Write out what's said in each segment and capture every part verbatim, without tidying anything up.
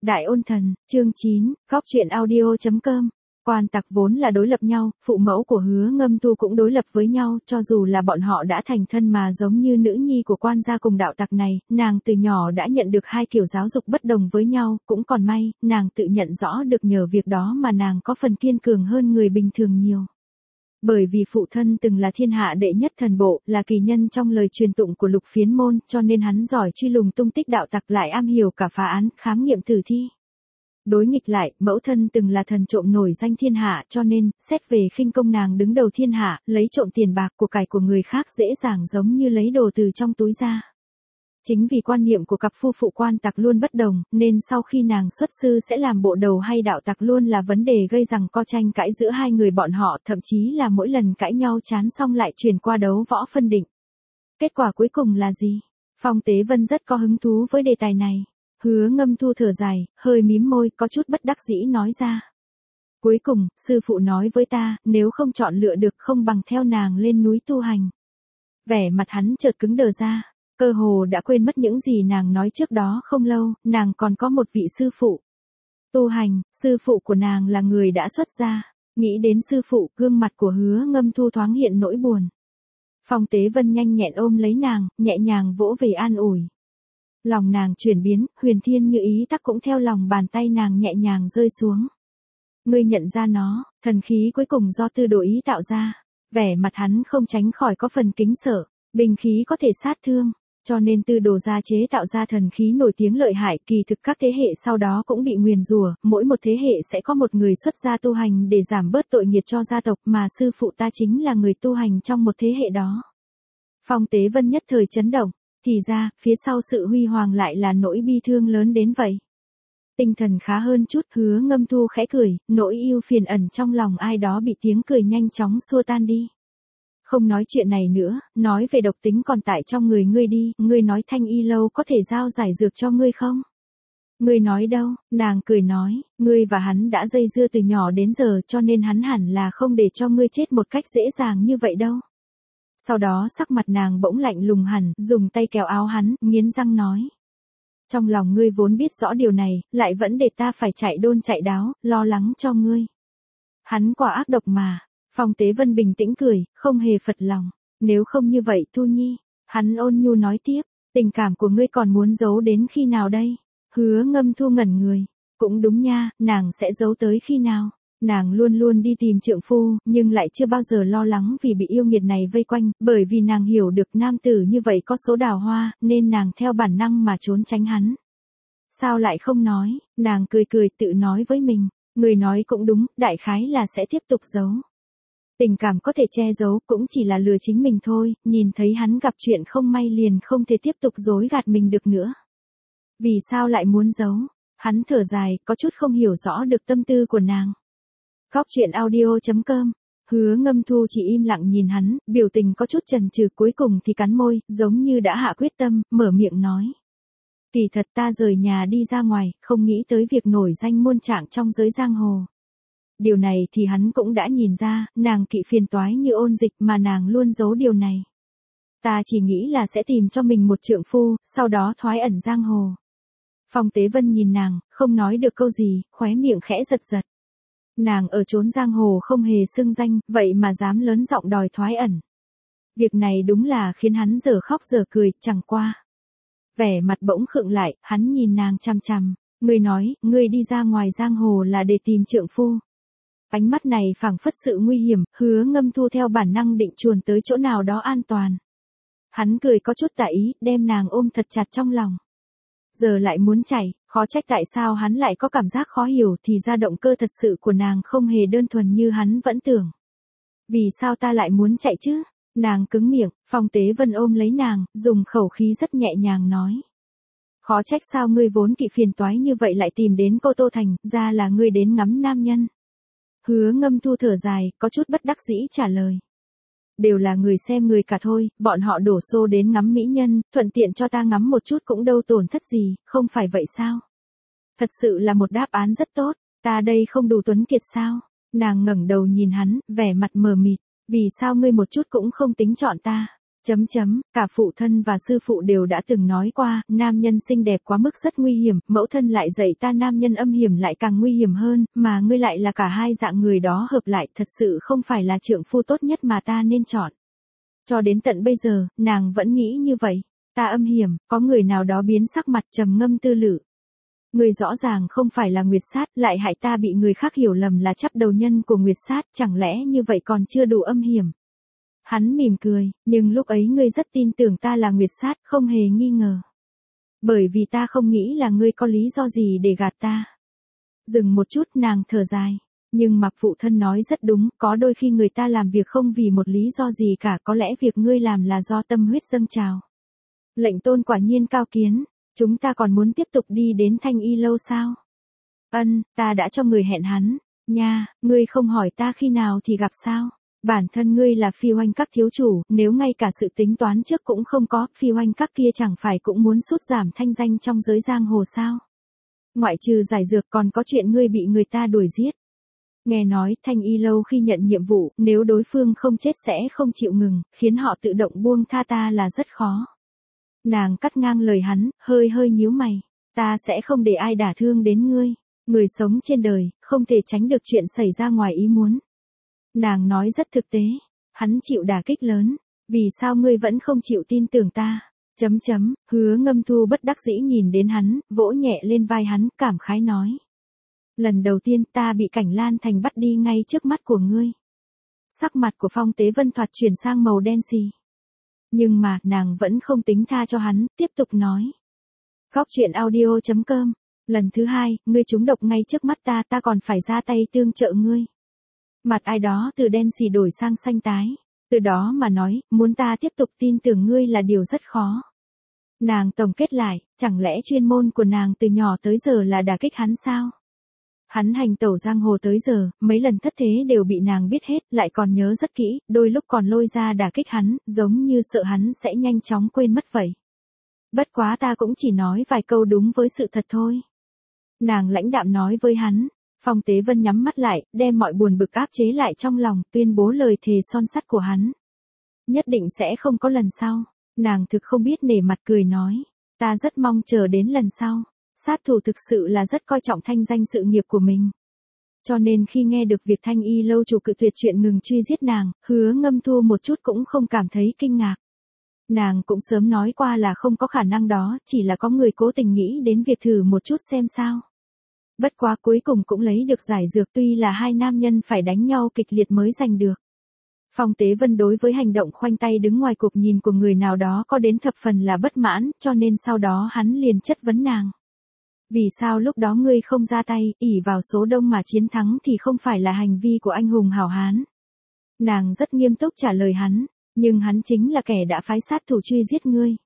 Đại ôn thần, chương chín, Cóc truyện audio chấm com. Quan tặc vốn là đối lập nhau, phụ mẫu của Hứa Ngâm Tu cũng đối lập với nhau, cho dù là bọn họ đã thành thân mà giống như nữ nhi của quan gia cùng đạo tặc này, nàng từ nhỏ đã nhận được hai kiểu giáo dục bất đồng với nhau, cũng còn may, nàng tự nhận rõ được nhờ việc đó mà nàng có phần kiên cường hơn người bình thường nhiều. Bởi vì phụ thân từng là thiên hạ đệ nhất thần bộ, là kỳ nhân trong lời truyền tụng của Lục Phiến môn, cho nên hắn giỏi truy lùng tung tích đạo tặc, lại am hiểu cả phá án, khám nghiệm tử thi. Đối nghịch lại, mẫu thân từng là thần trộm nổi danh thiên hạ, cho nên, xét về khinh công nàng đứng đầu thiên hạ, lấy trộm tiền bạc của cải của người khác dễ dàng giống như lấy đồ từ trong túi ra. Chính vì quan niệm của cặp phu phụ quan tặc luôn bất đồng, nên sau khi nàng xuất sư sẽ làm bộ đầu hay đạo tặc luôn là vấn đề gây rằng co tranh cãi giữa hai người bọn họ, thậm chí là mỗi lần cãi nhau chán xong lại chuyển qua đấu võ phân định. Kết quả cuối cùng là gì? Phong Tế Vân rất có hứng thú với đề tài này. Hứa Ngâm Thu thở dài, hơi mím môi, có chút bất đắc dĩ nói ra. Cuối cùng, sư phụ nói với ta, nếu không chọn lựa được không bằng theo nàng lên núi tu hành. Vẻ mặt hắn chợt cứng đờ ra. Cơ hồ đã quên mất những gì nàng nói trước đó không lâu, nàng còn có một vị sư phụ. Tu hành, sư phụ của nàng là người đã xuất gia. Nghĩ đến sư phụ, gương mặt của Hứa Ngâm Thu thoáng hiện nỗi buồn. Phong Tế Vân nhanh nhẹn ôm lấy nàng, nhẹ nhàng vỗ về an ủi. Lòng nàng chuyển biến, huyền thiên như ý tắc cũng theo lòng bàn tay nàng nhẹ nhàng rơi xuống. Ngươi nhận ra nó, thần khí cuối cùng do tư đồ ý tạo ra. Vẻ mặt hắn không tránh khỏi có phần kính sợ, bình khí có thể sát thương. Cho nên tư đồ gia chế tạo ra thần khí nổi tiếng lợi hại, kỳ thực các thế hệ sau đó cũng bị nguyền rủa, mỗi một thế hệ sẽ có một người xuất gia tu hành để giảm bớt tội nghiệp cho gia tộc, mà sư phụ ta chính là người tu hành trong một thế hệ đó. Phong Tế Vân nhất thời chấn động, thì ra, phía sau sự huy hoàng lại là nỗi bi thương lớn đến vậy. Tinh thần khá hơn chút, Hứa Ngâm Thu khẽ cười, nỗi ưu phiền ẩn trong lòng ai đó bị tiếng cười nhanh chóng xua tan đi. Không nói chuyện này nữa, nói về độc tính còn tại trong người ngươi đi, ngươi nói Thanh Y lâu có thể giao giải dược cho ngươi không? Ngươi nói đâu? Nàng cười nói, ngươi và hắn đã dây dưa từ nhỏ đến giờ, cho nên hắn hẳn là không để cho ngươi chết một cách dễ dàng như vậy đâu. Sau đó sắc mặt nàng bỗng lạnh lùng hẳn, dùng tay kéo áo hắn, nghiến răng nói. Trong lòng ngươi vốn biết rõ điều này, lại vẫn để ta phải chạy đôn chạy đáo, lo lắng cho ngươi. Hắn quả ác độc mà. Phong Tế Vân bình tĩnh cười, không hề phật lòng. Nếu không như vậy Thu Nhi, hắn ôn nhu nói tiếp, tình cảm của ngươi còn muốn giấu đến khi nào đây? Hứa Ngâm Thu ngẩn người. Cũng đúng nha, nàng sẽ giấu tới khi nào? Nàng luôn luôn đi tìm trượng phu, nhưng lại chưa bao giờ lo lắng vì bị yêu nghiệt này vây quanh, bởi vì nàng hiểu được nam tử như vậy có số đào hoa, nên nàng theo bản năng mà trốn tránh hắn. Sao lại không nói? Nàng cười cười tự nói với mình, người nói cũng đúng, đại khái là sẽ tiếp tục giấu. Tình cảm có thể che giấu cũng chỉ là lừa chính mình thôi, nhìn thấy hắn gặp chuyện không may liền không thể tiếp tục dối gạt mình được nữa. Vì sao lại muốn giấu? Hắn thở dài, có chút không hiểu rõ được tâm tư của nàng. Cóc truyện audio chấm com. Hứa Ngâm Thu chỉ im lặng nhìn hắn, biểu tình có chút chần chừ, cuối cùng thì cắn môi, giống như đã hạ quyết tâm, mở miệng nói. Kỳ thật ta rời nhà đi ra ngoài, không nghĩ tới việc nổi danh muôn trạng trong giới giang hồ. Điều này thì hắn cũng đã nhìn ra, nàng kỵ phiền toái như ôn dịch mà nàng luôn giấu điều này. Ta chỉ nghĩ là sẽ tìm cho mình một trượng phu, sau đó thoái ẩn giang hồ. Phong Tế Vân nhìn nàng, không nói được câu gì, khóe miệng khẽ giật giật. Nàng ở chốn giang hồ không hề xưng danh, vậy mà dám lớn giọng đòi thoái ẩn. Việc này đúng là khiến hắn giờ khóc giờ cười, chẳng qua. Vẻ mặt bỗng khựng lại, hắn nhìn nàng chằm chằm, ngươi nói, ngươi đi ra ngoài giang hồ là để tìm trượng phu. Ánh mắt này phảng phất sự nguy hiểm, Hứa Ngâm Thu theo bản năng định chuồn tới chỗ nào đó an toàn. Hắn cười có chút tà ý, đem nàng ôm thật chặt trong lòng. Giờ lại muốn chạy, khó trách tại sao hắn lại có cảm giác khó hiểu, thì ra động cơ thật sự của nàng không hề đơn thuần như hắn vẫn tưởng. Vì sao ta lại muốn chạy chứ? Nàng cứng miệng, Phong Tế Vân ôm lấy nàng, dùng khẩu khí rất nhẹ nhàng nói. Khó trách sao ngươi vốn kỵ phiền toái như vậy lại tìm đến Cô Tô Thành, ra là ngươi đến ngắm nam nhân. Hứa Ngâm Thu thở dài, có chút bất đắc dĩ trả lời. Đều là người xem người cả thôi, bọn họ đổ xô đến ngắm mỹ nhân, thuận tiện cho ta ngắm một chút cũng đâu tổn thất gì, không phải vậy sao? Thật sự là một đáp án rất tốt, ta đây không đủ tuấn kiệt sao? Nàng ngẩng đầu nhìn hắn, vẻ mặt mờ mịt, vì sao ngươi một chút cũng không tính chọn ta? Chấm chấm, cả phụ thân và sư phụ đều đã từng nói qua, nam nhân xinh đẹp quá mức rất nguy hiểm, mẫu thân lại dạy ta nam nhân âm hiểm lại càng nguy hiểm hơn, mà ngươi lại là cả hai dạng người đó hợp lại, thật sự không phải là trượng phu tốt nhất mà ta nên chọn. Cho đến tận bây giờ, nàng vẫn nghĩ như vậy. Ta âm hiểm, có người nào đó biến sắc mặt trầm ngâm tư lự. Người rõ ràng không phải là Nguyệt Sát, lại hại ta bị người khác hiểu lầm là chắp đầu nhân của Nguyệt Sát, chẳng lẽ như vậy còn chưa đủ âm hiểm. Hắn mỉm cười, nhưng lúc ấy ngươi rất tin tưởng ta là Nguyệt Sát, không hề nghi ngờ. Bởi vì ta không nghĩ là ngươi có lý do gì để gạt ta. Dừng một chút nàng thở dài. Nhưng mặc phụ thân nói rất đúng, có đôi khi người ta làm việc không vì một lý do gì cả, có lẽ việc ngươi làm là do tâm huyết dâng trào. Lệnh tôn quả nhiên cao kiến, chúng ta còn muốn tiếp tục đi đến Thanh Y lâu sao? Ân, ta đã cho người hẹn hắn, nha, ngươi không hỏi ta khi nào thì gặp sao? Bản thân ngươi là Phi Oanh Các thiếu chủ, nếu ngay cả sự tính toán trước cũng không có, Phi Oanh Các kia chẳng phải cũng muốn sút giảm thanh danh trong giới giang hồ sao? Ngoại trừ giải dược còn có chuyện ngươi bị người ta đuổi giết. Nghe nói Thanh Y lâu khi nhận nhiệm vụ, nếu đối phương không chết sẽ không chịu ngừng, khiến họ tự động buông tha ta là rất khó. Nàng cắt ngang lời hắn, hơi hơi nhíu mày. Ta sẽ không để ai đả thương đến ngươi. Người sống trên đời, không thể tránh được chuyện xảy ra ngoài ý muốn. Nàng nói rất thực tế. Hắn chịu đả kích lớn. Vì sao ngươi vẫn không chịu tin tưởng ta? Chấm chấm, Hứa Ngâm Thu bất đắc dĩ nhìn đến hắn, vỗ nhẹ lên vai hắn, cảm khái nói. Lần đầu tiên ta bị Cảnh Lan Thành bắt đi ngay trước mắt của ngươi. Sắc mặt của Phong Tế Vân thoạt chuyển sang màu đen xì. Nhưng mà, nàng vẫn không tính tha cho hắn, tiếp tục nói. Góc truyện audio chấm com. Lần thứ hai, ngươi trúng độc ngay trước mắt ta, ta còn phải ra tay tương trợ ngươi. Mặt ai đó từ đen xì đổi sang xanh tái. Từ đó mà nói, muốn ta tiếp tục tin tưởng ngươi là điều rất khó. Nàng tổng kết lại, chẳng lẽ chuyên môn của nàng từ nhỏ tới giờ là đả kích hắn sao? Hắn hành tẩu giang hồ tới giờ, mấy lần thất thế đều bị nàng biết hết, lại còn nhớ rất kỹ, đôi lúc còn lôi ra đả kích hắn, giống như sợ hắn sẽ nhanh chóng quên mất vậy. Bất quá ta cũng chỉ nói vài câu đúng với sự thật thôi. Nàng lãnh đạm nói với hắn. Phong Tế Vân nhắm mắt lại, đem mọi buồn bực áp chế lại trong lòng, tuyên bố lời thề son sắt của hắn. Nhất định sẽ không có lần sau. Nàng thực không biết nể mặt cười nói. Ta rất mong chờ đến lần sau. Sát thủ thực sự là rất coi trọng thanh danh sự nghiệp của mình. Cho nên khi nghe được việc Thanh Y lâu chủ cự tuyệt chuyện ngừng truy giết nàng, Hứa Ngâm Thu một chút cũng không cảm thấy kinh ngạc. Nàng cũng sớm nói qua là không có khả năng đó, chỉ là có người cố tình nghĩ đến việc thử một chút xem sao. Bất quá cuối cùng cũng lấy được giải dược, tuy là hai nam nhân phải đánh nhau kịch liệt mới giành được. Phong Tế Vân đối với hành động khoanh tay đứng ngoài cuộc nhìn của người nào đó có đến thập phần là bất mãn, cho nên sau đó hắn liền chất vấn nàng. Vì sao lúc đó ngươi không ra tay, ỷ vào số đông mà chiến thắng thì không phải là hành vi của anh hùng hảo hán. Nàng rất nghiêm túc trả lời hắn, nhưng hắn chính là kẻ đã phái sát thủ truy giết ngươi.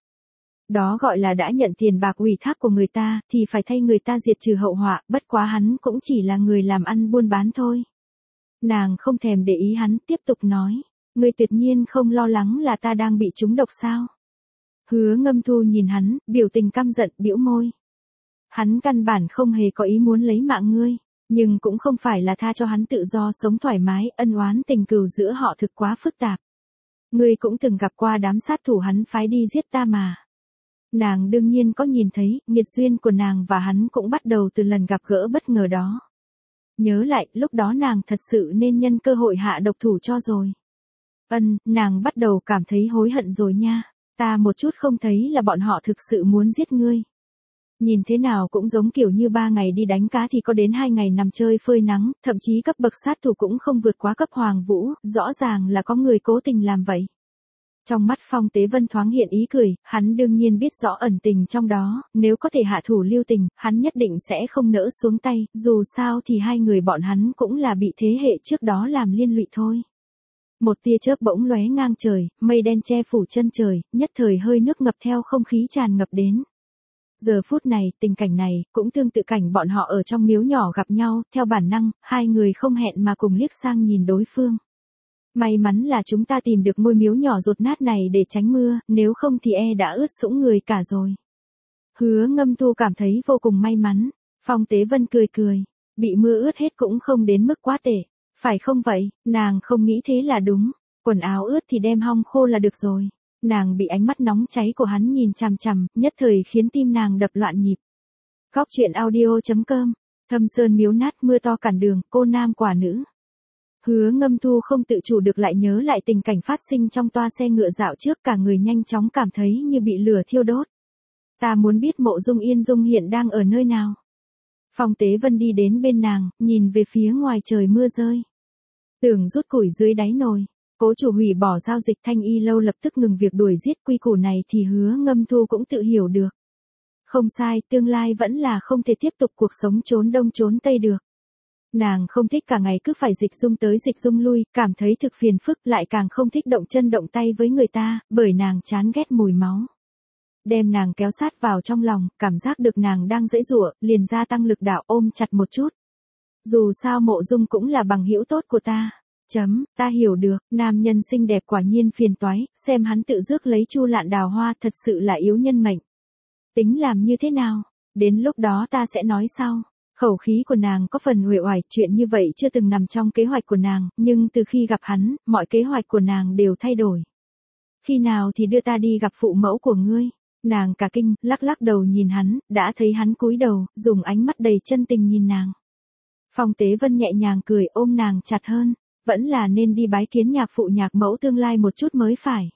Đó gọi là đã nhận tiền bạc ủy thác của người ta, thì phải thay người ta diệt trừ hậu họa, bất quá hắn cũng chỉ là người làm ăn buôn bán thôi. Nàng không thèm để ý hắn, tiếp tục nói, ngươi tuyệt nhiên không lo lắng là ta đang bị trúng độc sao? Hứa Ngâm Thu nhìn hắn, biểu tình căm giận, bĩu môi. Hắn căn bản không hề có ý muốn lấy mạng ngươi, nhưng cũng không phải là tha cho hắn tự do sống thoải mái, ân oán tình cừu giữa họ thực quá phức tạp. Ngươi cũng từng gặp qua đám sát thủ hắn phái đi giết ta mà. Nàng đương nhiên có nhìn thấy, nghiệt duyên của nàng và hắn cũng bắt đầu từ lần gặp gỡ bất ngờ đó. Nhớ lại, lúc đó nàng thật sự nên nhân cơ hội hạ độc thủ cho rồi. Ân, nàng bắt đầu cảm thấy hối hận rồi nha, ta một chút không thấy là bọn họ thực sự muốn giết ngươi. Nhìn thế nào cũng giống kiểu như ba ngày đi đánh cá thì có đến hai ngày nằm chơi phơi nắng, thậm chí cấp bậc sát thủ cũng không vượt quá cấp Hoàng Vũ, rõ ràng là có người cố tình làm vậy. Trong mắt Phong Tế Vân thoáng hiện ý cười, hắn đương nhiên biết rõ ẩn tình trong đó, nếu có thể hạ thủ lưu tình, hắn nhất định sẽ không nỡ xuống tay, dù sao thì hai người bọn hắn cũng là bị thế hệ trước đó làm liên lụy thôi. Một tia chớp bỗng lóe ngang trời, mây đen che phủ chân trời, nhất thời hơi nước ngập theo không khí tràn ngập đến. Giờ phút này, tình cảnh này, cũng tương tự cảnh bọn họ ở trong miếu nhỏ gặp nhau, theo bản năng, hai người không hẹn mà cùng liếc sang nhìn đối phương. May mắn là chúng ta tìm được ngôi miếu nhỏ dột nát này để tránh mưa, nếu không thì e đã ướt sũng người cả rồi. Hứa Ngâm Thu cảm thấy vô cùng may mắn. Phong Tế Vân cười cười, bị mưa ướt hết cũng không đến mức quá tệ. Phải không vậy, nàng không nghĩ thế là đúng, quần áo ướt thì đem hong khô là được rồi. Nàng bị ánh mắt nóng cháy của hắn nhìn chằm chằm, nhất thời khiến tim nàng đập loạn nhịp. Góc truyện audio chấm com, Thâm Sơn miếu nát mưa to cản đường, cô nam quả nữ. Hứa Ngâm Thu không tự chủ được lại nhớ lại tình cảnh phát sinh trong toa xe ngựa dạo trước, cả người nhanh chóng cảm thấy như bị lửa thiêu đốt. Ta muốn biết Mộ Dung Yên Dung hiện đang ở nơi nào. Phong Tế Vân đi đến bên nàng, nhìn về phía ngoài trời mưa rơi. Tưởng rút củi dưới đáy nồi. Cố chủ hủy bỏ giao dịch Thanh Y lâu lập tức ngừng việc đuổi giết, quy củ này thì Hứa Ngâm Thu cũng tự hiểu được. Không sai, tương lai vẫn là không thể tiếp tục cuộc sống trốn đông trốn tây được. Nàng không thích cả ngày cứ phải dịch dung tới dịch dung lui, cảm thấy thực phiền phức, lại càng không thích động chân động tay với người ta, bởi nàng chán ghét mùi máu. Đem nàng kéo sát vào trong lòng, cảm giác được nàng đang giãy giụa, liền gia tăng lực đạo ôm chặt một chút. Dù sao Mộ Dung cũng là bằng hữu tốt của ta. Chấm, ta hiểu được, nam nhân xinh đẹp quả nhiên phiền toái, xem hắn tự rước lấy Chu Lạn đào hoa thật sự là yếu nhân mệnh. Tính làm như thế nào? Đến lúc đó ta sẽ nói sau. Khẩu khí của nàng có phần uể oải, chuyện như vậy chưa từng nằm trong kế hoạch của nàng, nhưng từ khi gặp hắn, mọi kế hoạch của nàng đều thay đổi. Khi nào thì đưa ta đi gặp phụ mẫu của ngươi? Nàng cả kinh, lắc lắc đầu nhìn hắn, đã thấy hắn cúi đầu, dùng ánh mắt đầy chân tình nhìn nàng. Phong Tế Vân nhẹ nhàng cười, ôm nàng chặt hơn, vẫn là nên đi bái kiến nhạc phụ nhạc mẫu tương lai một chút mới phải.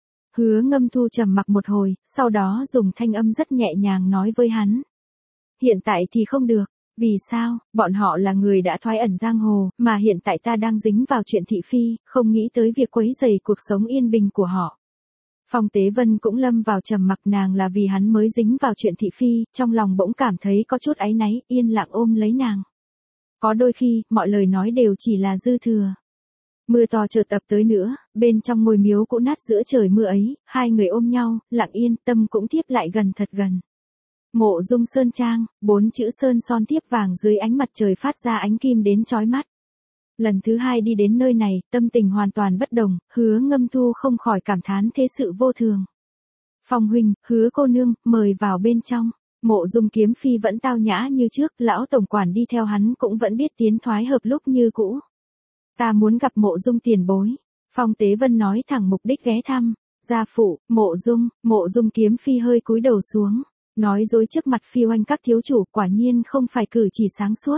Hứa Ngâm Thu trầm mặc một hồi, sau đó dùng thanh âm rất nhẹ nhàng nói với hắn. Hiện tại thì không được. Vì sao? Bọn họ là người đã thoái ẩn giang hồ, mà hiện tại ta đang dính vào chuyện thị phi, không nghĩ tới việc quấy rầy cuộc sống yên bình của họ. Phong Tế Vân cũng lâm vào trầm mặc, nàng là vì hắn mới dính vào chuyện thị phi, trong lòng bỗng cảm thấy có chút áy náy, yên lặng ôm lấy nàng. Có đôi khi, mọi lời nói đều chỉ là dư thừa. Mưa to chợt ập tới nữa, bên trong ngôi miếu cũ nát giữa trời mưa ấy, hai người ôm nhau, lặng yên, tâm cũng tiếp lại gần thật gần. Mộ Dung Sơn Trang, bốn chữ sơn son tiếp vàng dưới ánh mặt trời phát ra ánh kim đến chói mắt. Lần thứ hai đi đến nơi này, tâm tình hoàn toàn bất đồng, Hứa Ngâm Thu không khỏi cảm thán thế sự vô thường. Phong huynh, Hứa cô nương, mời vào bên trong. Mộ Dung Kiếm Phi vẫn tao nhã như trước, lão tổng quản đi theo hắn cũng vẫn biết tiến thoái hợp lúc như cũ. Ta muốn gặp Mộ Dung tiền bối. Phong Tế Vân nói thẳng mục đích ghé thăm. Gia phụ, Mộ Dung, Mộ Dung Kiếm Phi hơi cúi đầu xuống. Nói dối trước mặt Phi Oanh các thiếu chủ, quả nhiên không phải cử chỉ sáng suốt.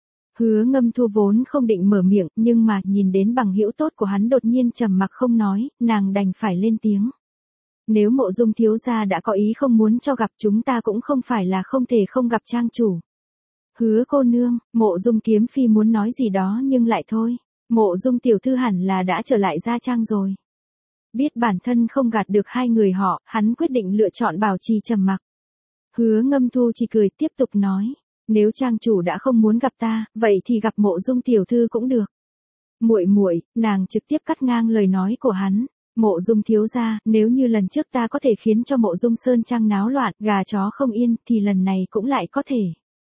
Hứa Ngâm Thu vốn không định mở miệng, nhưng mà nhìn đến bằng hữu tốt của hắn đột nhiên trầm mặc không nói, nàng đành phải lên tiếng. Nếu Mộ Dung thiếu gia đã có ý không muốn cho gặp, chúng ta cũng không phải là không thể không gặp trang chủ. Hứa cô nương, Mộ Dung Kiếm Phi muốn nói gì đó nhưng lại thôi. Mộ Dung tiểu thư hẳn là đã trở lại gia trang rồi. Biết bản thân không gạt được hai người họ, hắn quyết định lựa chọn bảo trì trầm mặc. Hứa Ngâm Thu chỉ cười tiếp tục nói, nếu trang chủ đã không muốn gặp ta, vậy thì gặp Mộ Dung tiểu thư cũng được. Muội muội, nàng trực tiếp cắt ngang lời nói của hắn. Mộ Dung thiếu gia, nếu như lần trước ta có thể khiến cho Mộ Dung Sơn Trang náo loạn, gà chó không yên, thì lần này cũng lại có thể.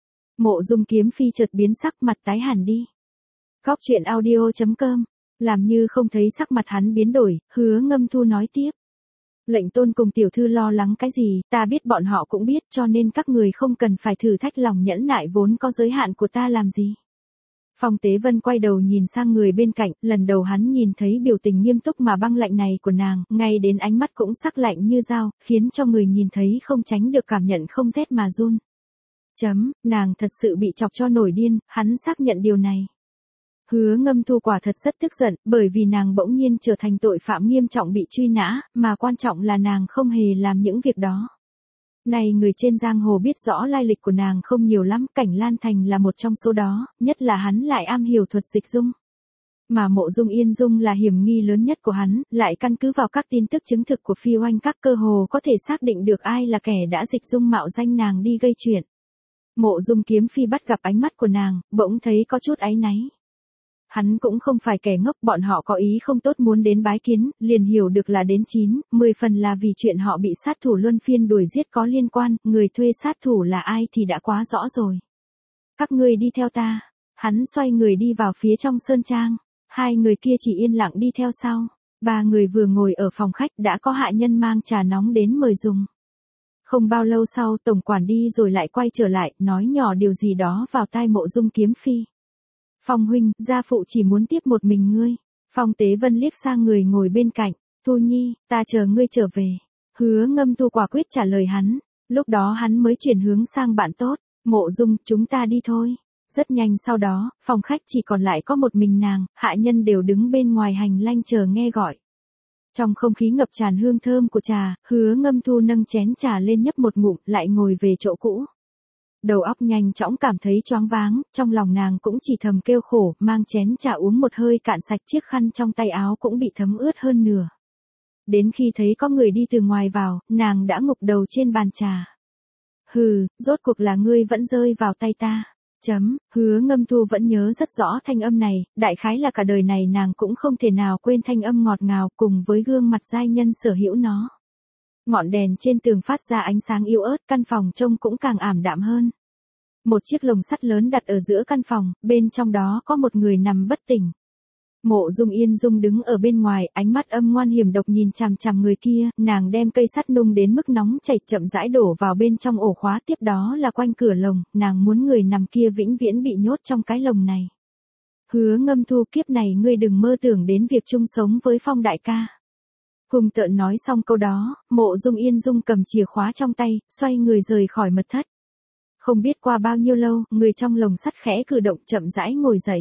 Mộ Dung Kiếm Phi chợt biến sắc, mặt tái hẳn đi. Góc truyện audio chấm com, làm như không thấy sắc mặt hắn biến đổi, Hứa Ngâm Thu nói tiếp. Lệnh tôn cùng tiểu thư lo lắng cái gì, ta biết bọn họ cũng biết, cho nên các người không cần phải thử thách lòng nhẫn nại vốn có giới hạn của ta làm gì. Phong Tế Vân quay đầu nhìn sang người bên cạnh, lần đầu hắn nhìn thấy biểu tình nghiêm túc mà băng lạnh này của nàng, ngay đến ánh mắt cũng sắc lạnh như dao, khiến cho người nhìn thấy không tránh được cảm nhận không rét mà run. Chấm, nàng thật sự bị chọc cho nổi điên, hắn xác nhận điều này. Hứa Ngâm Thu quả thật rất tức giận, bởi vì nàng bỗng nhiên trở thành tội phạm nghiêm trọng bị truy nã, mà quan trọng là nàng không hề làm những việc đó. Này người trên giang hồ biết rõ lai lịch của nàng không nhiều lắm, Cảnh Lan Thành là một trong số đó, nhất là hắn lại am hiểu thuật dịch dung. Mà Mộ Dung Yên Dung là hiểm nghi lớn nhất của hắn, lại căn cứ vào các tin tức chứng thực của Phi Oanh các cơ hồ có thể xác định được ai là kẻ đã dịch dung mạo danh nàng đi gây chuyện. Mộ Dung Kiếm Phi bắt gặp ánh mắt của nàng, bỗng thấy có chút áy náy. Hắn cũng không phải kẻ ngốc, bọn họ có ý không tốt muốn đến bái kiến, liền hiểu được là đến chín, mười phần là vì chuyện họ bị sát thủ luân phiên đuổi giết có liên quan, người thuê sát thủ là ai thì đã quá rõ rồi. Các ngươi đi theo ta. Hắn xoay người đi vào phía trong sơn trang, hai người kia chỉ yên lặng đi theo sau. Ba người vừa ngồi ở phòng khách đã có hạ nhân mang trà nóng đến mời dùng. Không bao lâu sau tổng quản đi rồi lại quay trở lại, nói nhỏ điều gì đó vào tai Mộ Dung Kiếm Phi. Phong huynh, gia phụ chỉ muốn tiếp một mình ngươi. Phong Tế Vân liếc sang người ngồi bên cạnh. Thu Nhi, ta chờ ngươi trở về. Hứa Ngâm Thu quả quyết trả lời hắn, lúc đó hắn mới chuyển hướng sang bạn tốt, Mộ Dung, chúng ta đi thôi. Rất nhanh sau đó, phòng khách chỉ còn lại có một mình nàng, hạ nhân đều đứng bên ngoài hành lang chờ nghe gọi. Trong không khí ngập tràn hương thơm của trà, Hứa Ngâm Thu nâng chén trà lên nhấp một ngụm, lại ngồi về chỗ cũ. Đầu óc nhanh chóng cảm thấy choáng váng, trong lòng nàng cũng chỉ thầm kêu khổ, mang chén trà uống một hơi cạn sạch, chiếc khăn trong tay áo cũng bị thấm ướt hơn nửa. Đến khi thấy có người đi từ ngoài vào, nàng đã ngục đầu trên bàn trà. Hừ, rốt cuộc là ngươi vẫn rơi vào tay ta. Chấm, Hứa Ngâm Thu vẫn nhớ rất rõ thanh âm này, đại khái là cả đời này nàng cũng không thể nào quên thanh âm ngọt ngào cùng với gương mặt giai nhân sở hữu nó. Ngọn đèn trên tường phát ra ánh sáng yếu ớt, căn phòng trông cũng càng ảm đạm hơn. Một chiếc lồng sắt lớn đặt ở giữa căn phòng, bên trong đó có một người nằm bất tỉnh. Mộ Dung Yên Dung đứng ở bên ngoài, ánh mắt âm ngoan hiểm độc nhìn chằm chằm người kia, nàng đem cây sắt nung đến mức nóng chảy chậm rãi đổ vào bên trong ổ khóa, tiếp đó là quanh cửa lồng, nàng muốn người nằm kia vĩnh viễn bị nhốt trong cái lồng này. Hứa Ngâm Thu, kiếp này ngươi đừng mơ tưởng đến việc chung sống với Phong đại ca. Hùng tợn nói xong câu đó, Mộ Dung Yên Dung cầm chìa khóa trong tay, xoay người rời khỏi mật thất. Không biết qua bao nhiêu lâu, người trong lồng sắt khẽ cử động chậm rãi ngồi dậy.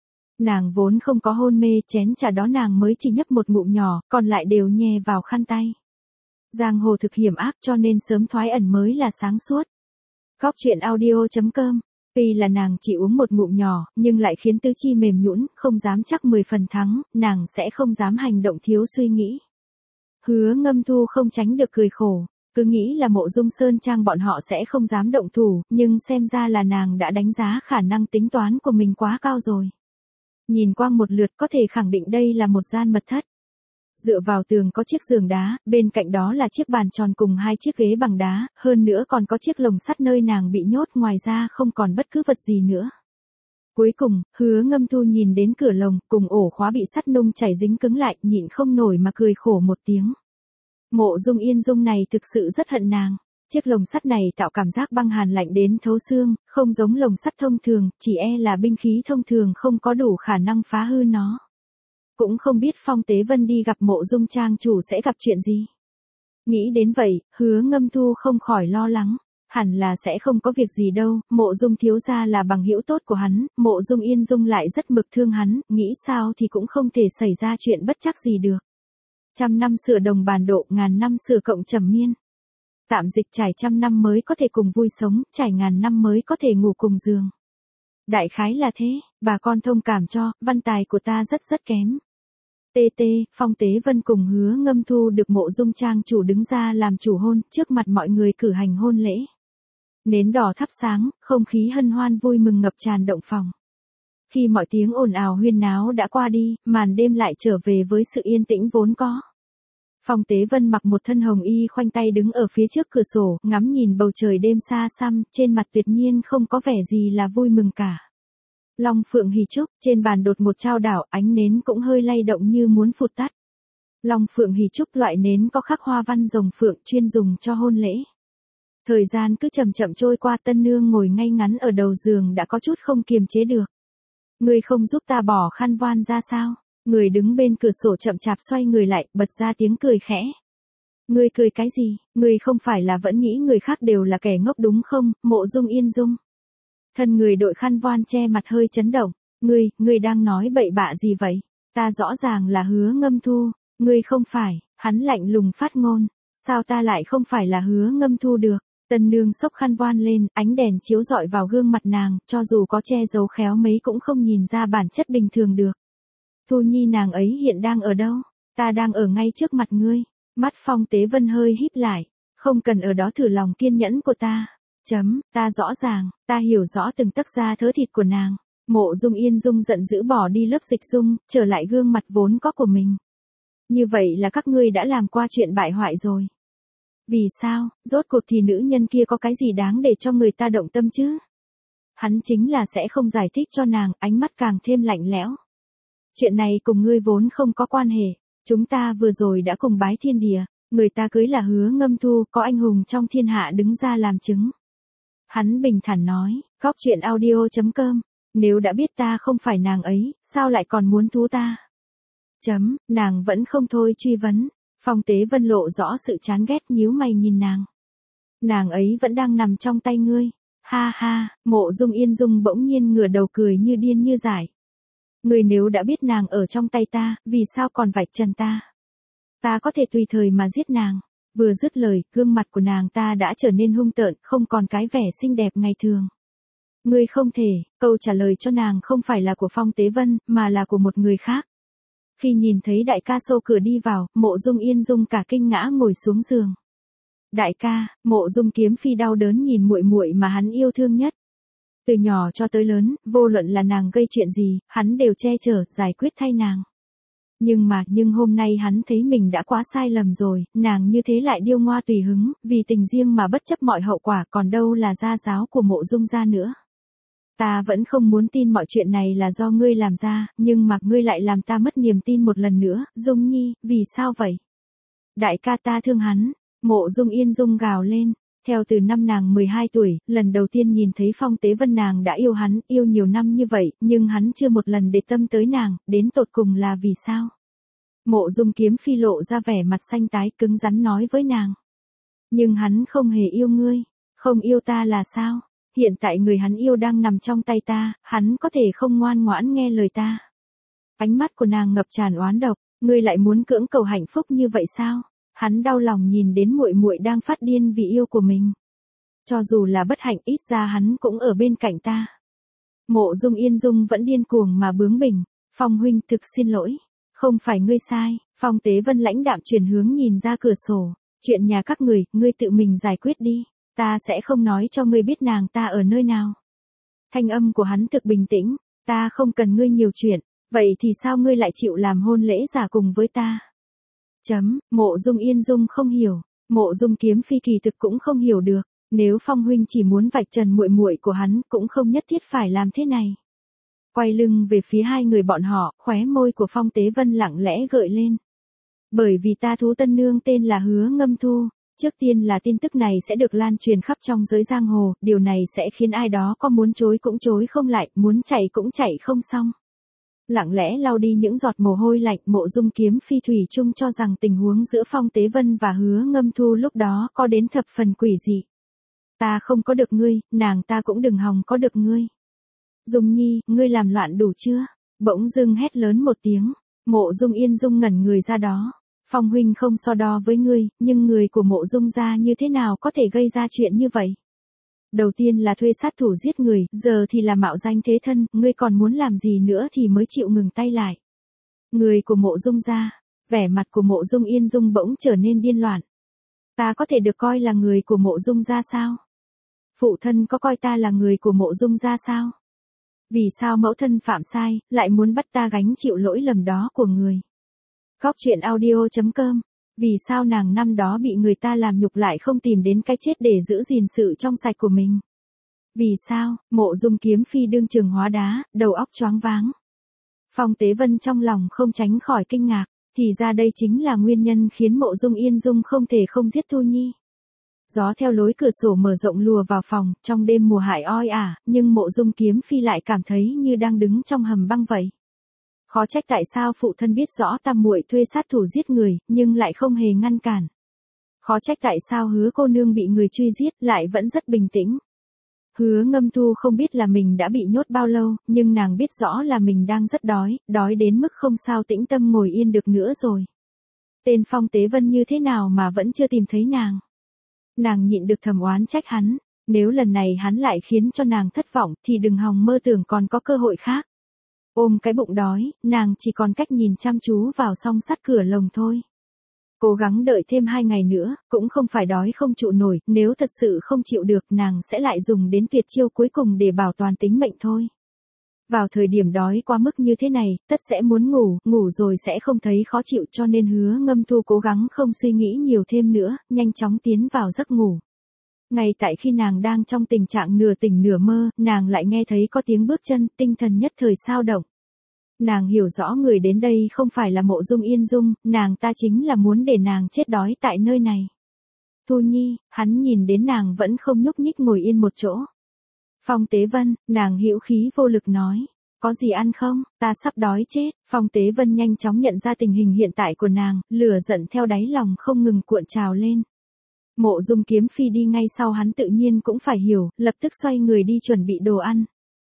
Nàng vốn không có hôn mê, chén trà đó nàng mới chỉ nhấp một ngụm nhỏ, còn lại đều nhè vào khăn tay. Giang hồ thực hiểm ác cho nên sớm thoái ẩn mới là sáng suốt. Góc truyện audio chấm com. Tuy là nàng chỉ uống một ngụm nhỏ, nhưng lại khiến tứ chi mềm nhũn, không dám chắc mười phần thắng, nàng sẽ không dám hành động thiếu suy nghĩ. Hứa Ngâm Thu không tránh được cười khổ, cứ nghĩ là Mộ Dung Sơn Trang bọn họ sẽ không dám động thủ, nhưng xem ra là nàng đã đánh giá khả năng tính toán của mình quá cao rồi. Nhìn qua một lượt có thể khẳng định đây là một gian mật thất. Dựa vào tường có chiếc giường đá, bên cạnh đó là chiếc bàn tròn cùng hai chiếc ghế bằng đá, hơn nữa còn có chiếc lồng sắt nơi nàng bị nhốt, ngoài ra không còn bất cứ vật gì nữa. Cuối cùng, Hứa Ngâm Thu nhìn đến cửa lồng, cùng ổ khóa bị sắt nung chảy dính cứng lại, nhịn không nổi mà cười khổ một tiếng. Mộ Dung Yên Dung này thực sự rất hận nàng. Chiếc lồng sắt này tạo cảm giác băng hàn lạnh đến thấu xương, không giống lồng sắt thông thường, chỉ e là binh khí thông thường không có đủ khả năng phá hư nó. Cũng không biết Phong Tế Vân đi gặp Mộ Dung trang chủ sẽ gặp chuyện gì. Nghĩ đến vậy, Hứa Ngâm Thu không khỏi lo lắng. Hẳn là sẽ không có việc gì đâu, Mộ Dung thiếu gia là bằng hữu tốt của hắn, Mộ Dung Yên Dung lại rất mực thương hắn, nghĩ sao thì cũng không thể xảy ra chuyện bất trắc gì được. Trăm năm sửa đồng bàn độ, ngàn năm sửa cộng trầm miên. Tạm dịch trải trăm năm mới có thể cùng vui sống, trải ngàn năm mới có thể ngủ cùng giường. Đại khái là thế, bà con thông cảm cho, văn tài của ta rất rất kém. tê tê, Phong Tế Vân cùng Hứa Ngâm Thu được Mộ Dung trang chủ đứng ra làm chủ hôn, trước mặt mọi người cử hành hôn lễ. Nến đỏ thắp sáng, không khí hân hoan vui mừng ngập tràn động phòng. Khi mọi tiếng ồn ào huyên náo đã qua đi, màn đêm lại trở về với sự yên tĩnh vốn có. Phong Tế Vân mặc một thân hồng y khoanh tay đứng ở phía trước cửa sổ, ngắm nhìn bầu trời đêm xa xăm, trên mặt tuyệt nhiên không có vẻ gì là vui mừng cả. Long phượng hỉ trúc, trên bàn đột một trao đảo, ánh nến cũng hơi lay động như muốn phụt tắt. Long phượng hỉ trúc loại nến có khắc hoa văn rồng phượng chuyên dùng cho hôn lễ. Thời gian cứ chậm chậm trôi qua, tân nương ngồi ngay ngắn ở đầu giường đã có chút không kiềm chế được. Ngươi không giúp ta bỏ khăn voan ra sao? Người đứng bên cửa sổ chậm chạp xoay người lại, bật ra tiếng cười khẽ. Ngươi cười cái gì? Ngươi không phải là vẫn nghĩ người khác đều là kẻ ngốc đúng không? Mộ Dung Yên Dung. Thân người đội khăn voan che mặt hơi chấn động. Ngươi, ngươi đang nói bậy bạ gì vậy? Ta rõ ràng là Hứa Ngâm Thu. Ngươi không phải, hắn lạnh lùng phát ngôn. Sao ta lại không phải là Hứa Ngâm Thu được? Tân nương xốc khăn voan lên, ánh đèn chiếu rọi vào gương mặt nàng, cho dù có che giấu khéo mấy cũng không nhìn ra bản chất bình thường được. Thu Nhi nàng ấy hiện đang ở đâu? Ta đang ở ngay trước mặt ngươi. Mắt Phong Tế Vân hơi híp lại. Không cần ở đó thử lòng kiên nhẫn của ta. Chấm, ta rõ ràng, ta hiểu rõ từng tấc da thớ thịt của nàng. Mộ Dung Yên Dung giận dữ bỏ đi lớp dịch dung, trở lại gương mặt vốn có của mình. Như vậy là các ngươi đã làm qua chuyện bại hoại rồi. Vì sao, rốt cuộc thì nữ nhân kia có cái gì đáng để cho người ta động tâm chứ? Hắn chính là sẽ không giải thích cho nàng, ánh mắt càng thêm lạnh lẽo. Chuyện này cùng ngươi vốn không có quan hệ, chúng ta vừa rồi đã cùng bái thiên địa, người ta cưới là Hứa Ngâm Thu, có anh hùng trong thiên hạ đứng ra làm chứng. Hắn bình thản nói, góc truyện audio chấm com, nếu đã biết ta không phải nàng ấy, sao lại còn muốn thú ta? Chấm, nàng vẫn không thôi truy vấn. Phong Tế Vân lộ rõ sự chán ghét, nhíu mày nhìn nàng. Nàng ấy vẫn đang nằm trong tay ngươi. Ha ha, Mộ Dung Yên Dung bỗng nhiên ngửa đầu cười như điên như dại. Ngươi nếu đã biết nàng ở trong tay ta, vì sao còn vạch trần ta? Ta có thể tùy thời mà giết nàng. Vừa dứt lời, gương mặt của nàng ta đã trở nên hung tợn, không còn cái vẻ xinh đẹp ngày thường. Ngươi không thể, câu trả lời cho nàng không phải là của Phong Tế Vân, mà là của một người khác. Khi nhìn thấy đại ca xô cửa đi vào, Mộ Dung Yên Dung cả kinh ngã ngồi xuống giường. Đại ca, Mộ Dung Kiếm Phi đau đớn nhìn muội muội mà hắn yêu thương nhất. Từ nhỏ cho tới lớn, vô luận là nàng gây chuyện gì, hắn đều che chở, giải quyết thay nàng. Nhưng mà, nhưng hôm nay hắn thấy mình đã quá sai lầm rồi, nàng như thế lại điêu ngoa tùy hứng, vì tình riêng mà bất chấp mọi hậu quả, còn đâu là gia giáo của Mộ Dung gia nữa. Ta vẫn không muốn tin mọi chuyện này là do ngươi làm ra, nhưng mà ngươi lại làm ta mất niềm tin một lần nữa, Dung Nhi, vì sao vậy? Đại ca ta thương hắn, Mộ Dung Yên Dung gào lên. Theo từ năm nàng mười hai tuổi, lần đầu tiên nhìn thấy Phong Tế Vân nàng đã yêu hắn, yêu nhiều năm như vậy, nhưng hắn chưa một lần để tâm tới nàng, đến tột cùng là vì sao? Mộ Dung Kiếm Phi lộ ra vẻ mặt xanh tái cứng rắn nói với nàng. Nhưng hắn không hề yêu ngươi, không yêu ta là sao? Hiện tại người hắn yêu đang nằm trong tay ta, hắn có thể không ngoan ngoãn nghe lời ta. Ánh mắt của nàng ngập tràn oán độc, ngươi lại muốn cưỡng cầu hạnh phúc như vậy sao? Hắn đau lòng nhìn đến muội muội đang phát điên vì yêu của mình. Cho dù là bất hạnh, ít ra hắn cũng ở bên cạnh ta. Mộ Dung Yên Dung vẫn điên cuồng mà bướng bỉnh. Phong huynh, thực xin lỗi. Không phải ngươi sai. Phong Tế Vân lãnh đạm chuyển hướng nhìn ra cửa sổ. Chuyện nhà các người, ngươi tự mình giải quyết đi. Ta sẽ không nói cho ngươi biết nàng ta ở nơi nào. Thanh âm của hắn thực bình tĩnh. Ta không cần ngươi nhiều chuyện. Vậy thì sao ngươi lại chịu làm hôn lễ giả cùng với ta? Chấm, Mộ Dung Yên Dung không hiểu, Mộ Dung Kiếm Phi kỳ thực cũng không hiểu được, nếu Phong huynh chỉ muốn vạch trần muội muội của hắn, cũng không nhất thiết phải làm thế này. Quay lưng về phía hai người bọn họ, khóe môi của Phong Tế Vân lặng lẽ gợi lên. Bởi vì ta thú tân nương tên là Hứa Ngâm Thu, trước tiên là tin tức này sẽ được lan truyền khắp trong giới giang hồ, điều này sẽ khiến ai đó có muốn chối cũng chối không lại, muốn chạy cũng chạy không xong. Lặng lẽ lau đi những giọt mồ hôi lạnh, Mộ Dung Kiếm Phi thủy chung cho rằng tình huống giữa Phong Tế Vân và Hứa Ngâm Thu lúc đó có đến thập phần quỷ dị. Ta không có được ngươi, nàng ta cũng đừng hòng có được ngươi. Dung Nhi, ngươi làm loạn đủ chưa? Bỗng dưng hét lớn một tiếng, Mộ Dung Yên Dung ngẩn người ra đó. Phong huynh không so đo với ngươi, nhưng người của Mộ Dung gia như thế nào có thể gây ra chuyện như vậy? Đầu tiên là thuê sát thủ giết người, giờ thì là mạo danh thế thân, ngươi còn muốn làm gì nữa thì mới chịu ngừng tay lại. Người của Mộ Dung gia, vẻ mặt của Mộ Dung Yên Dung bỗng trở nên điên loạn. Ta có thể được coi là người của Mộ Dung gia sao? Phụ thân có coi ta là người của Mộ Dung gia sao? Vì sao mẫu thân phạm sai, lại muốn bắt ta gánh chịu lỗi lầm đó của người? Góc truyện audio chấm com. Vì sao nàng năm đó bị người ta làm nhục lại không tìm đến cái chết để giữ gìn sự trong sạch của mình? Vì sao? Mộ Dung Kiếm Phi đương trường hóa đá, đầu óc choáng váng. Phong Tế Vân trong lòng không tránh khỏi kinh ngạc, thì ra đây chính là nguyên nhân khiến Mộ Dung Yên Dung không thể không giết Thu Nhi. Gió theo lối cửa sổ mở rộng lùa vào phòng, trong đêm mùa hại oi ả, nhưng Mộ Dung Kiếm Phi lại cảm thấy như đang đứng trong hầm băng vậy. Khó trách tại sao phụ thân biết rõ tam muội thuê sát thủ giết người, nhưng lại không hề ngăn cản. Khó trách tại sao Hứa cô nương bị người truy giết, lại vẫn rất bình tĩnh. Hứa Ngâm Thu không biết là mình đã bị nhốt bao lâu, nhưng nàng biết rõ là mình đang rất đói, đói đến mức không sao tĩnh tâm ngồi yên được nữa rồi. Tên Phong Tế Vân như thế nào mà vẫn chưa tìm thấy nàng. Nàng nhịn được thầm oán trách hắn, nếu lần này hắn lại khiến cho nàng thất vọng thì đừng hòng mơ tưởng còn có cơ hội khác. Ôm cái bụng đói, nàng chỉ còn cách nhìn chăm chú vào song sắt cửa lồng thôi. Cố gắng đợi thêm hai ngày nữa, cũng không phải đói không trụ nổi, nếu thật sự không chịu được nàng sẽ lại dùng đến tuyệt chiêu cuối cùng để bảo toàn tính mệnh thôi. Vào thời điểm đói quá mức như thế này, tất sẽ muốn ngủ, ngủ rồi sẽ không thấy khó chịu cho nên Hứa Ngâm Thu cố gắng không suy nghĩ nhiều thêm nữa, nhanh chóng tiến vào giấc ngủ. Ngay tại khi nàng đang trong tình trạng nửa tỉnh nửa mơ, nàng lại nghe thấy có tiếng bước chân, tinh thần nhất thời xao động. Nàng hiểu rõ người đến đây không phải là Mộ Dung Yên Dung, nàng ta chính là muốn để nàng chết đói tại nơi này. Thu Nhi, hắn nhìn đến nàng vẫn không nhúc nhích ngồi yên một chỗ. Phong Tế Vân, nàng hữu khí vô lực nói. có gì ăn không, ta sắp đói chết. Phong Tế Vân nhanh chóng nhận ra tình hình hiện tại của nàng, lửa giận theo đáy lòng không ngừng cuộn trào lên. Mộ Dung Kiếm Phi đi ngay sau hắn tự nhiên cũng phải hiểu, lập tức xoay người đi chuẩn bị đồ ăn.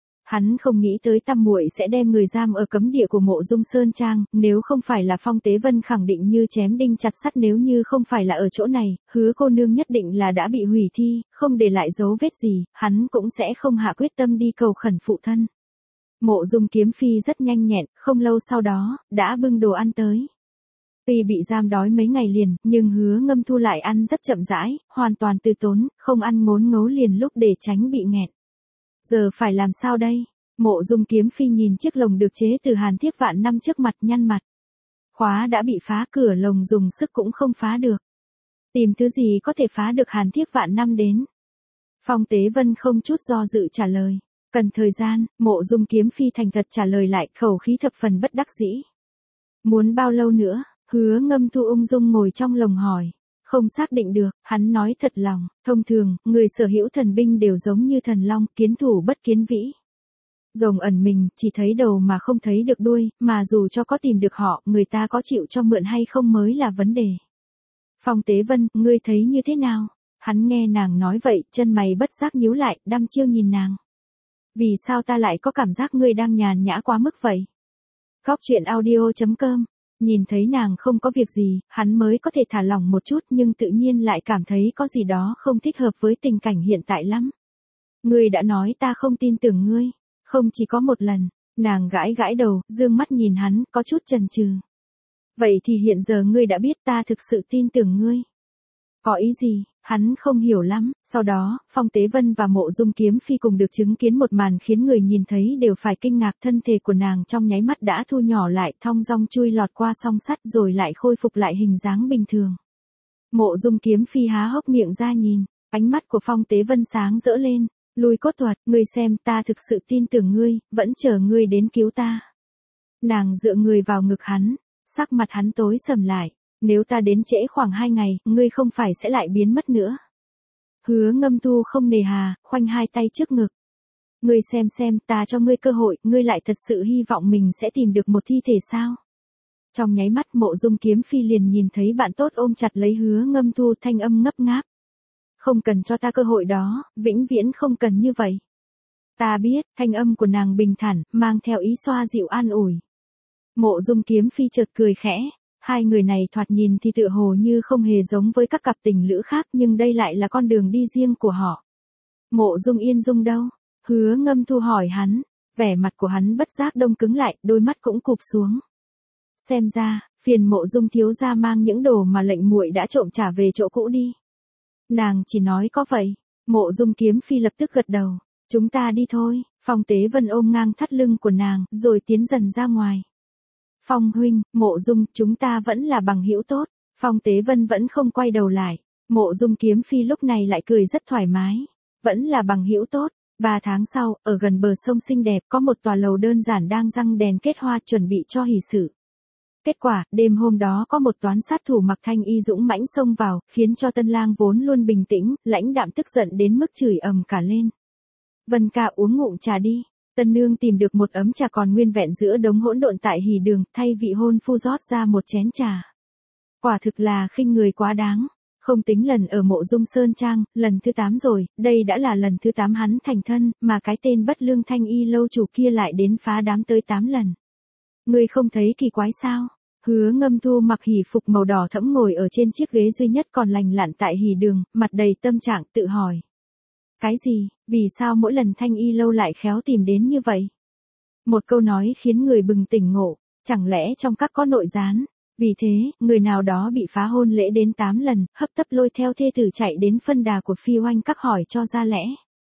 Hắn không nghĩ tới Tam muội sẽ đem người giam ở cấm địa của Mộ Dung Sơn Trang, nếu không phải là Phong Tế Vân khẳng định như chém đinh chặt sắt, nếu như không phải là ở chỗ này, Hứa cô nương nhất định là đã bị hủy thi, không để lại dấu vết gì, hắn cũng sẽ không hạ quyết tâm đi cầu khẩn phụ thân. Mộ Dung Kiếm Phi rất nhanh nhẹn, không lâu sau đó, đã bưng đồ ăn tới. Tuy bị giam đói mấy ngày liền, nhưng Hứa Ngâm Thu lại ăn rất chậm rãi, hoàn toàn từ tốn, không ăn ngốn ngấu liền lúc để tránh bị nghẹn. Giờ phải làm sao đây? Mộ Dung Kiếm Phi nhìn chiếc lồng được chế từ hàn thiếc vạn năm trước mặt nhăn mặt. Khóa đã bị phá, cửa lồng dùng sức cũng không phá được. Tìm thứ gì có thể phá được hàn thiếc vạn năm đến? Phong Tế Vân không chút do dự trả lời. Cần thời gian, Mộ Dung Kiếm Phi thành thật trả lời lại, khẩu khí thập phần bất đắc dĩ. Muốn bao lâu nữa? Hứa Ngâm Thu ung dung ngồi trong lồng hỏi. Không xác định được, hắn nói thật lòng, thông thường, người sở hữu thần binh đều giống như thần long, kiến thủ bất kiến vĩ. Rồng ẩn mình, chỉ thấy đầu mà không thấy được đuôi, mà dù cho có tìm được họ, người ta có chịu cho mượn hay không mới là vấn đề. Phong Tế Vân, ngươi thấy như thế nào? Hắn nghe nàng nói vậy, chân mày bất giác nhíu lại, đăm chiêu nhìn nàng. Vì sao ta lại có cảm giác ngươi đang nhàn nhã quá mức vậy? Góc truyện audio chấm com. Nhìn thấy nàng không có việc gì, hắn mới có thể thả lỏng một chút, nhưng tự nhiên lại cảm thấy có gì đó không thích hợp với tình cảnh hiện tại lắm. Ngươi đã nói ta không tin tưởng ngươi, không chỉ có một lần. Nàng gãi gãi đầu, dương mắt nhìn hắn, có chút chần chừ. Vậy thì hiện giờ ngươi đã biết ta thực sự tin tưởng ngươi. Có ý gì? Hắn không hiểu lắm. Sau đó, Phong Tế Vân và Mộ Dung Kiếm Phi cùng được chứng kiến một màn khiến người nhìn thấy đều phải kinh ngạc, thân thể của nàng trong nháy mắt đã thu nhỏ lại, thong dong chui lọt qua song sắt rồi lại khôi phục lại hình dáng bình thường. Mộ Dung Kiếm Phi há hốc miệng ra nhìn, ánh mắt của Phong Tế Vân sáng rỡ lên. Lùi cốt thuật, ngươi xem, ta thực sự tin tưởng ngươi, vẫn chờ ngươi đến cứu ta. Nàng dựa người vào ngực hắn, sắc mặt hắn tối sầm lại. Nếu ta đến trễ khoảng hai ngày, ngươi không phải sẽ lại biến mất nữa. Hứa Ngâm Thu không nề hà, khoanh hai tay trước ngực. Ngươi xem xem, ta cho ngươi cơ hội, ngươi lại thật sự hy vọng mình sẽ tìm được một thi thể sao? Trong nháy mắt Mộ Dung Kiếm Phi liền nhìn thấy bạn tốt ôm chặt lấy Hứa Ngâm Thu, thanh âm ngấp ngáp. Không cần cho ta cơ hội đó, vĩnh viễn không cần như vậy. Ta biết, thanh âm của nàng bình thản, mang theo ý xoa dịu an ủi. Mộ Dung Kiếm Phi chợt cười khẽ. Hai người này thoạt nhìn thì tựa hồ như không hề giống với các cặp tình lữ khác, nhưng đây lại là con đường đi riêng của họ. Mộ Dung Yên Dung đâu? Hứa Ngâm Thu hỏi hắn, vẻ mặt của hắn bất giác đông cứng lại, đôi mắt cũng cụp xuống. Xem ra, phiền Mộ Dung thiếu gia mang những đồ mà lệnh muội đã trộm trả về chỗ cũ đi. Nàng chỉ nói có vậy. Mộ Dung Kiếm Phi lập tức gật đầu. Chúng ta đi thôi. Phong Tế Vân ôm ngang thắt lưng của nàng, rồi tiến dần ra ngoài. Phong huynh, Mộ Dung, chúng ta vẫn là bằng hữu tốt. Phong Tế Vân vẫn không quay đầu lại. Mộ Dung Kiếm Phi lúc này lại cười rất thoải mái. Vẫn là bằng hữu tốt. Ba tháng sau, ở gần bờ sông xinh đẹp có một tòa lầu đơn giản đang răng đèn kết hoa chuẩn bị cho hỷ sự. Kết quả, đêm hôm đó có một toán sát thủ mặc thanh y dũng mãnh xông vào, khiến cho tân lang vốn luôn bình tĩnh, lãnh đạm tức giận đến mức chửi ầm cả lên. Vân ca uống ngụm trà đi. Tân nương tìm được một ấm trà còn nguyên vẹn giữa đống hỗn độn tại hỉ đường, thay vị hôn phu rót ra một chén trà. Quả thực là khinh người quá đáng. Không tính lần ở Mộ Dung Sơn Trang, lần thứ tám rồi, đây đã là lần thứ tám hắn thành thân, mà cái tên bất lương thanh y lâu chủ kia lại đến phá đám tới tám lần. Ngươi không thấy kỳ quái sao? Hứa Ngâm Thu mặc hỉ phục màu đỏ thẫm ngồi ở trên chiếc ghế duy nhất còn lành lặn tại hỉ đường, mặt đầy tâm trạng tự hỏi. Cái gì, vì sao mỗi lần thanh y lâu lại khéo tìm đến như vậy? Một câu nói khiến người bừng tỉnh ngộ, chẳng lẽ trong các có nội gián? Vì thế, người nào đó bị phá hôn lễ đến tám lần, hấp tấp lôi theo thê tử chạy đến phân đà của Phi Oanh Các hỏi cho ra lẽ.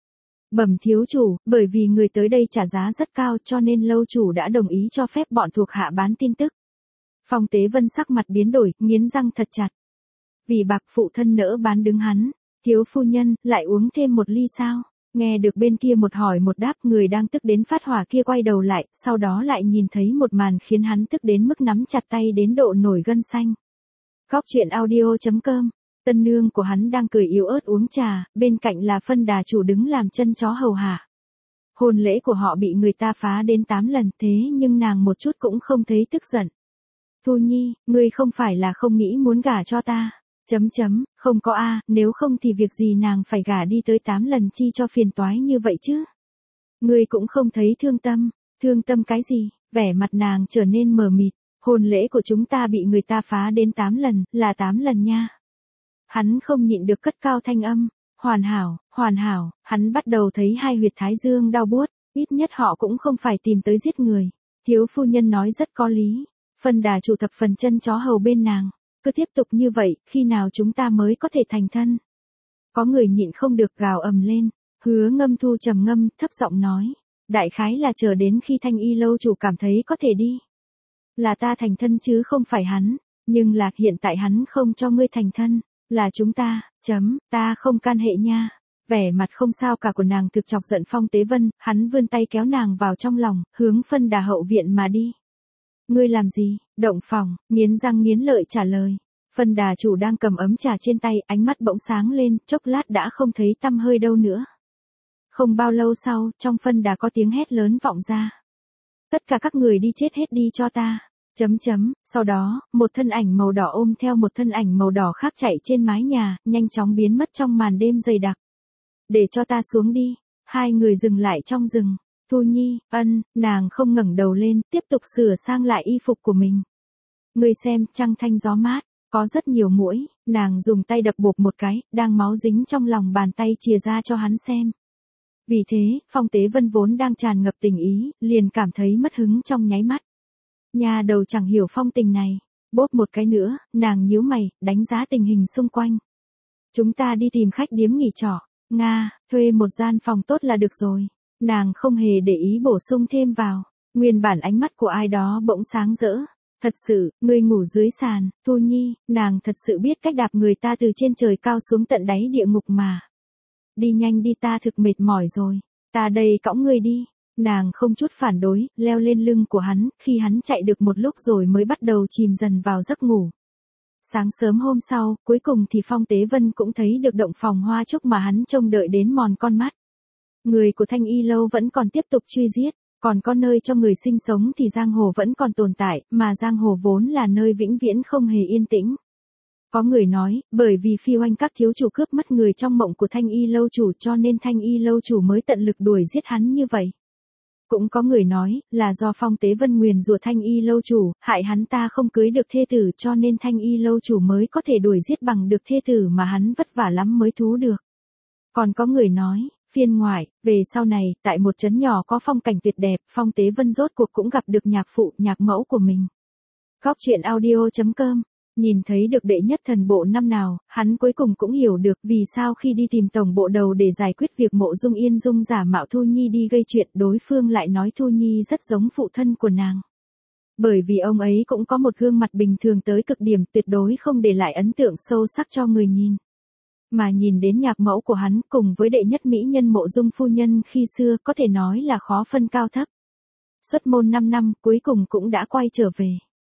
Bẩm thiếu chủ, bởi vì người tới đây trả giá rất cao cho nên lâu chủ đã đồng ý cho phép bọn thuộc hạ bán tin tức. Phong Tế Vân sắc mặt biến đổi, nghiến răng thật chặt. Vì bạc phụ thân nỡ bán đứng hắn, thiếu phu nhân, lại uống thêm một ly sao? Nghe được bên kia một hỏi một đáp, người đang tức đến phát hỏa kia quay đầu lại, sau đó lại nhìn thấy một màn khiến hắn tức đến mức nắm chặt tay đến độ nổi gân xanh. Góc truyện audio chấm com. Tân nương của hắn đang cười yếu ớt uống trà, bên cạnh là phân đà chủ đứng làm chân chó hầu hạ. Hôn lễ của họ bị người ta phá đến tám lần, thế nhưng nàng một chút cũng không thấy tức giận. Thu Nhi, ngươi không phải là không nghĩ muốn gả cho ta. Chấm chấm, không có a, nếu không thì việc gì nàng phải gả đi tới tám lần chi cho phiền toái như vậy chứ. Ngươi cũng không thấy thương tâm, thương tâm cái gì, vẻ mặt nàng trở nên mờ mịt, hôn lễ của chúng ta bị người ta phá đến tám lần, là tám lần nha. Hắn không nhịn được cất cao thanh âm, hoàn hảo, hoàn hảo, hắn bắt đầu thấy hai huyệt thái dương đau buốt, ít nhất họ cũng không phải tìm tới giết người. Thiếu phu nhân nói rất có lý, Phân Đà chủ thập phần chân chó hầu bên nàng, cứ tiếp tục như vậy, khi nào chúng ta mới có thể thành thân. Có người nhịn không được gào ầm lên, Hứa Ngâm Thu trầm ngâm, thấp giọng nói, đại khái là chờ đến khi Thanh Y lâu chủ cảm thấy có thể đi. Là ta thành thân chứ không phải hắn, nhưng là hiện tại hắn không cho ngươi thành thân, là chúng ta, chấm, ta không can hệ nha. Vẻ mặt không sao cả của nàng thực chọc giận Phong Tế Vân, hắn vươn tay kéo nàng vào trong lòng, hướng Phân Đà hậu viện mà đi. Ngươi làm gì? Động phòng, nghiến răng nghiến lợi trả lời. Phân Đà chủ đang cầm ấm trà trên tay, ánh mắt bỗng sáng lên, chốc lát đã không thấy tăm hơi đâu nữa. Không bao lâu sau, trong Phân Đà có tiếng hét lớn vọng ra. Tất cả các người đi chết hết đi cho ta. Chấm chấm, sau đó, một thân ảnh màu đỏ ôm theo một thân ảnh màu đỏ khác chạy trên mái nhà, nhanh chóng biến mất trong màn đêm dày đặc. Để cho ta xuống đi. Hai người dừng lại trong rừng. Thu Nhi, ân, nàng không ngẩng đầu lên, tiếp tục sửa sang lại y phục của mình. Ngươi xem, trăng thanh gió mát, có rất nhiều muỗi, nàng dùng tay đập bộp một cái, đang máu dính trong lòng bàn tay chìa ra cho hắn xem. Vì thế, Phong Tế Vân vốn đang tràn ngập tình ý, liền cảm thấy mất hứng trong nháy mắt. Nhà đầu chẳng hiểu phong tình này, bốp một cái nữa, nàng nhíu mày, đánh giá tình hình xung quanh. Chúng ta đi tìm khách điếm nghỉ trọ, Nga, thuê một gian phòng tốt là được rồi. Nàng không hề để ý bổ sung thêm vào, nguyên bản ánh mắt của ai đó bỗng sáng rỡ. Thật sự, ngươi ngủ dưới sàn, Thu Nhi, nàng thật sự biết cách đạp người ta từ trên trời cao xuống tận đáy địa ngục mà. Đi nhanh đi, ta thực mệt mỏi rồi, ta đây cõng ngươi đi. Nàng không chút phản đối, leo lên lưng của hắn, khi hắn chạy được một lúc rồi mới bắt đầu chìm dần vào giấc ngủ. Sáng sớm hôm sau, cuối cùng thì Phong Tế Vân cũng thấy được động phòng hoa trúc mà hắn trông đợi đến mòn con mắt. Người của Thanh Y lâu vẫn còn tiếp tục truy giết, còn có nơi cho người sinh sống thì giang hồ vẫn còn tồn tại, mà giang hồ vốn là nơi vĩnh viễn không hề yên tĩnh. Có người nói, bởi vì Phi Oanh các thiếu chủ cướp mất người trong mộng của Thanh Y lâu chủ cho nên Thanh Y lâu chủ mới tận lực đuổi giết hắn như vậy. Cũng có người nói, là do Phong Tế Vân nguyền rủa Thanh Y lâu chủ, hại hắn ta không cưới được thê tử cho nên Thanh Y lâu chủ mới có thể đuổi giết bằng được thê tử mà hắn vất vả lắm mới thú được. Còn có người nói, phiên ngoại, về sau này, tại một trấn nhỏ có phong cảnh tuyệt đẹp, Phong Tế Vân rốt cuộc cũng gặp được nhạc phụ, nhạc mẫu của mình. Góc truyện audio chấm com. Nhìn thấy được đệ nhất thần bộ năm nào, hắn cuối cùng cũng hiểu được vì sao khi đi tìm tổng bộ đầu để giải quyết việc Mộ Dung Yên Dung giả mạo Thu Nhi đi gây chuyện, đối phương lại nói Thu Nhi rất giống phụ thân của nàng. Bởi vì ông ấy cũng có một gương mặt bình thường tới cực điểm, tuyệt đối không để lại ấn tượng sâu sắc cho người nhìn. Mà nhìn đến nhạc mẫu của hắn cùng với đệ nhất mỹ nhân Mộ Dung phu nhân khi xưa, có thể nói là khó phân cao thấp. Xuất môn năm năm, cuối cùng cũng đã quay trở về.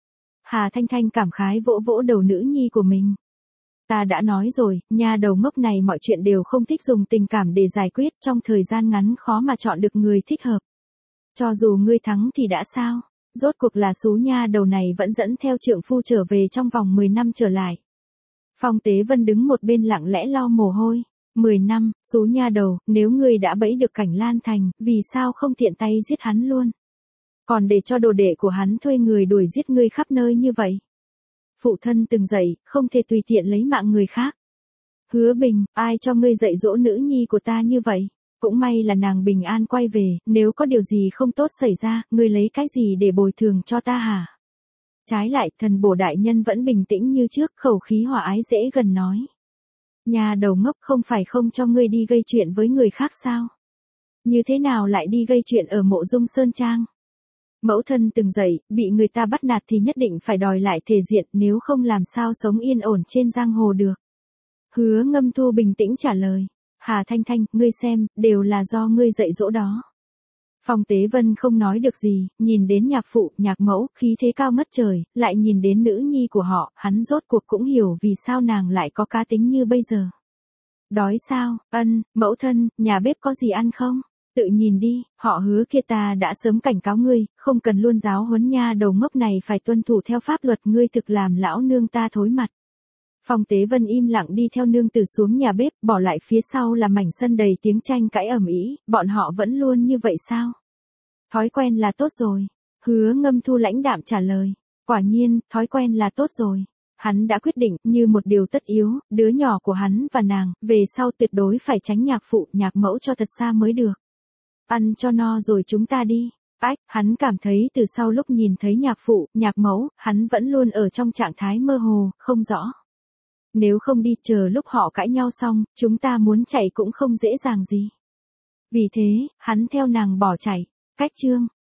Hà Thanh Thanh cảm khái vỗ vỗ đầu nữ nhi của mình. Ta đã nói rồi, nha đầu ngốc này mọi chuyện đều không thích dùng tình cảm để giải quyết, trong thời gian ngắn khó mà chọn được người thích hợp. Cho dù ngươi thắng thì đã sao? Rốt cuộc là xú nha đầu này vẫn dẫn theo trượng phu trở về trong vòng mười năm trở lại. Phong Tế Vân đứng một bên lặng lẽ lau mồ hôi. mười năm, xú nha đầu, nếu ngươi đã bẫy được Cảnh Lan Thành, vì sao không tiện tay giết hắn luôn? Còn để cho đồ đệ của hắn thuê người đuổi giết ngươi khắp nơi như vậy. Phụ thân từng dạy, không thể tùy tiện lấy mạng người khác. Hứa Bình, ai cho ngươi dạy dỗ nữ nhi của ta như vậy? Cũng may là nàng bình an quay về, nếu có điều gì không tốt xảy ra, ngươi lấy cái gì để bồi thường cho ta hả? Trái lại, thần bổ đại nhân vẫn bình tĩnh như trước, khẩu khí hòa ái dễ gần nói. Nhà đầu ngốc, không phải không cho ngươi đi gây chuyện với người khác sao? Như thế nào lại đi gây chuyện ở Mộ Dung Sơn Trang? Mẫu thân từng dạy, bị người ta bắt nạt thì nhất định phải đòi lại thể diện, nếu không làm sao sống yên ổn trên giang hồ được. Hứa Ngâm Thu bình tĩnh trả lời. Hà Thanh Thanh, ngươi xem, đều là do ngươi dạy dỗ đó. Phong Tế Vân không nói được gì, nhìn đến nhạc phụ, nhạc mẫu, khí thế cao mất trời, lại nhìn đến nữ nhi của họ, hắn rốt cuộc cũng hiểu vì sao nàng lại có cá tính như bây giờ. Đói sao? Ân, mẫu thân, nhà bếp có gì ăn không? Tự nhìn đi, họ Hứa kia ta đã sớm cảnh cáo ngươi, không cần luôn giáo huấn nha đầu ngốc này phải tuân thủ theo pháp luật, ngươi thực làm lão nương ta thối mặt. Phong Tế Vân im lặng đi theo nương tử xuống nhà bếp, bỏ lại phía sau là mảnh sân đầy tiếng tranh cãi ầm ĩ, bọn họ vẫn luôn như vậy sao? Thói quen là tốt rồi. Hứa Ngâm Thu lãnh đạm trả lời. Quả nhiên, thói quen là tốt rồi. Hắn đã quyết định, như một điều tất yếu, đứa nhỏ của hắn và nàng, về sau tuyệt đối phải tránh nhạc phụ, nhạc mẫu cho thật xa mới được. Ăn cho no rồi chúng ta đi. Ách, hắn cảm thấy từ sau lúc nhìn thấy nhạc phụ, nhạc mẫu, hắn vẫn luôn ở trong trạng thái mơ hồ, không rõ. Nếu không đi chờ lúc họ cãi nhau xong, chúng ta muốn chạy cũng không dễ dàng gì. Vì thế, hắn theo nàng bỏ chạy. Cách chương